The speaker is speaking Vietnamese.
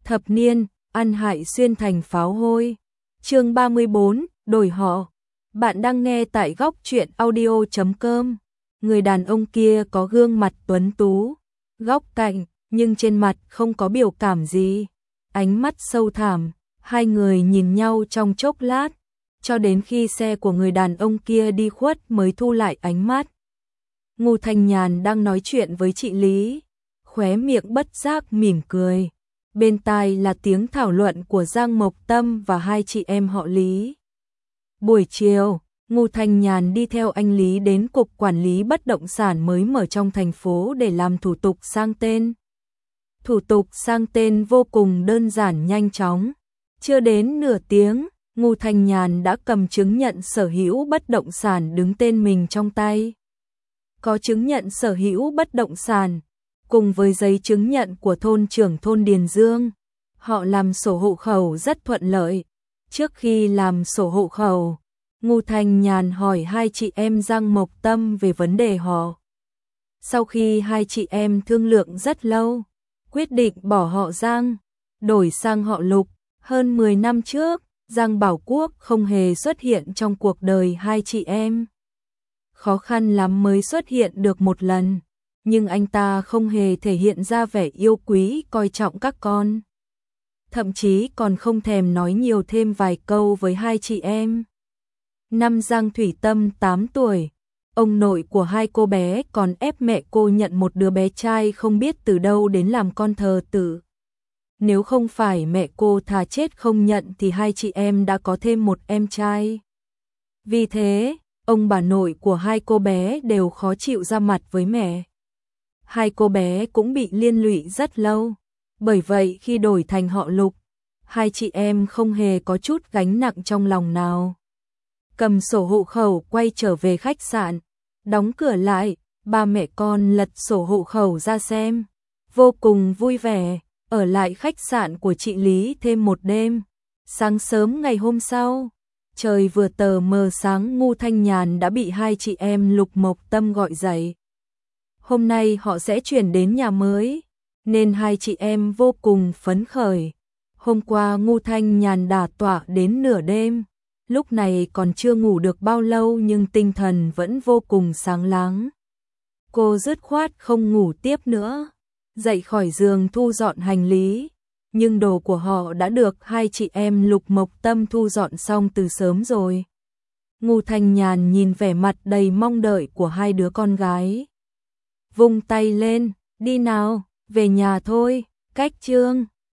Thập niên, ăn hại xuyên thành pháo hôi. Chương 34, đổi họ. Bạn đang nghe tại góc truyện audio.com. Người đàn ông kia có gương mặt tuấn tú, góc cạnh, nhưng trên mặt không có biểu cảm gì. Ánh mắt sâu thẳm, hai người nhìn nhau trong chốc lát, cho đến khi xe của người đàn ông kia đi khuất mới thu lại ánh mắt. Ngô Thanh Nhàn đang nói chuyện với chị Lý, khóe miệng bất giác mỉm cười. Bên tai là tiếng thảo luận của Giang Mộc Tâm và hai chị em họ Lý. Buổi chiều, Ngô Thanh Nhàn đi theo anh Lý đến cục quản lý bất động sản mới mở trong thành phố để làm thủ tục sang tên. Thủ tục sang tên vô cùng đơn giản nhanh chóng. Chưa đến nửa tiếng, Ngô Thanh Nhàn đã cầm chứng nhận sở hữu bất động sản đứng tên mình trong tay. Có chứng nhận sở hữu bất động sản, cùng với giấy chứng nhận của thôn trưởng thôn Điền Dương, họ làm sổ hộ khẩu rất thuận lợi. Trước khi làm sổ hộ khẩu, Ngô Thanh Nhàn hỏi hai chị em Giang Mộc Tâm về vấn đề họ. Sau khi hai chị em thương lượng rất lâu, quyết định bỏ họ Giang, đổi sang họ Lục. Hơn 10 năm trước, Giang Bảo Quốc không hề xuất hiện trong cuộc đời hai chị em. Khó khăn lắm mới xuất hiện được một lần, nhưng anh ta không hề thể hiện ra vẻ yêu quý coi trọng các con. Thậm chí còn không thèm nói nhiều thêm vài câu với hai chị em. Năm Giang Thủy Tâm 8 tuổi, ông nội của hai cô bé còn ép mẹ cô nhận một đứa bé trai không biết từ đâu đến làm con thờ tử. Nếu không phải mẹ cô thà chết không nhận thì hai chị em đã có thêm một em trai. Vì thế, ông bà nội của hai cô bé đều khó chịu ra mặt với mẹ. Hai cô bé cũng bị liên lụy rất lâu. Bởi vậy khi đổi thành họ Lục, hai chị em không hề có chút gánh nặng trong lòng nào. Cầm sổ hộ khẩu quay trở về khách sạn, đóng cửa lại, ba mẹ con lật sổ hộ khẩu ra xem. Vô cùng vui vẻ, ở lại khách sạn của chị Lý thêm một đêm. Sáng sớm ngày hôm sau, trời vừa tờ mờ sáng, Ngô Thanh Nhàn đã bị hai chị em Lục Mộc Tâm gọi dậy. Hôm nay họ sẽ chuyển đến nhà mới, nên hai chị em vô cùng phấn khởi. Hôm qua Ngô Thanh Nhàn đả tọa đến nửa đêm, lúc này còn chưa ngủ được bao lâu nhưng tinh thần vẫn vô cùng sáng láng. Cô dứt khoát không ngủ tiếp nữa, dậy khỏi giường thu dọn hành lý, nhưng đồ của họ đã được hai chị em Lục Mộc Tâm thu dọn xong từ sớm rồi. Ngô Thanh Nhàn nhìn vẻ mặt đầy mong đợi của hai đứa con gái, vung tay lên, đi nào, về nhà thôi. Cách chương